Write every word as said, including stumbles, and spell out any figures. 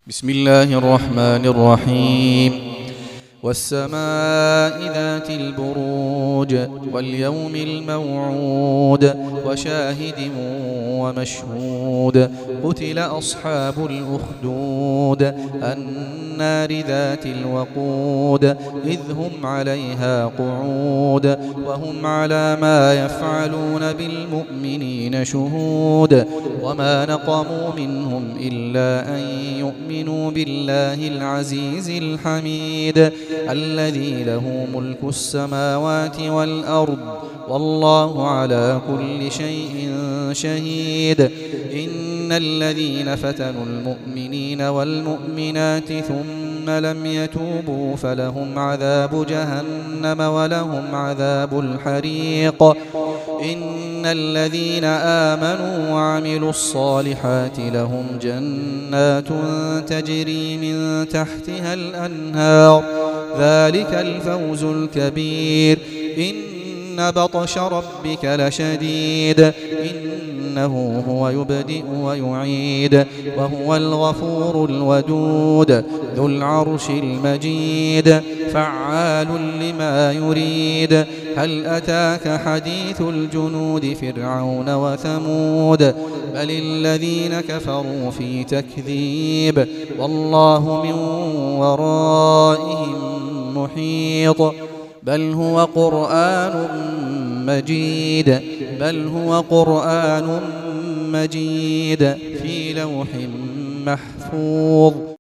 بسم الله الرحمن الرحيم والسماء ذات البروج واليوم الموعود وشاهد ومشهود قتل أصحاب الأخدود النار ذات الوقود إذ هم عليها قعود وهم على ما يفعلون بالمؤمنين شهود وما نقموا منهم إلا أن يؤمنوا بالله العزيز الحميد الذي له ملك السماوات والأرض والله على كل شيء شهيد إن الذين فتنوا المؤمنين والمؤمنات ثم لم يتوبوا فلهم عذاب جهنم ولهم عذاب الحريق إن الذين آمنوا وعملوا الصالحات لهم جنات تجري من تحتها الأنهار ذلك الفوز الكبير إن بطش ربك لشديد إنه هو يبدئ ويعيد وهو الغفور الودود ذو العرش المجيد فعال لما يريد هل أتاك حديث الجنود فرعون وثمود بل الذين كفروا في تكذيب والله من ورائهم محيط بل هو قرآن مجيد بل هو قرآن مجيد في لوح محفوظ.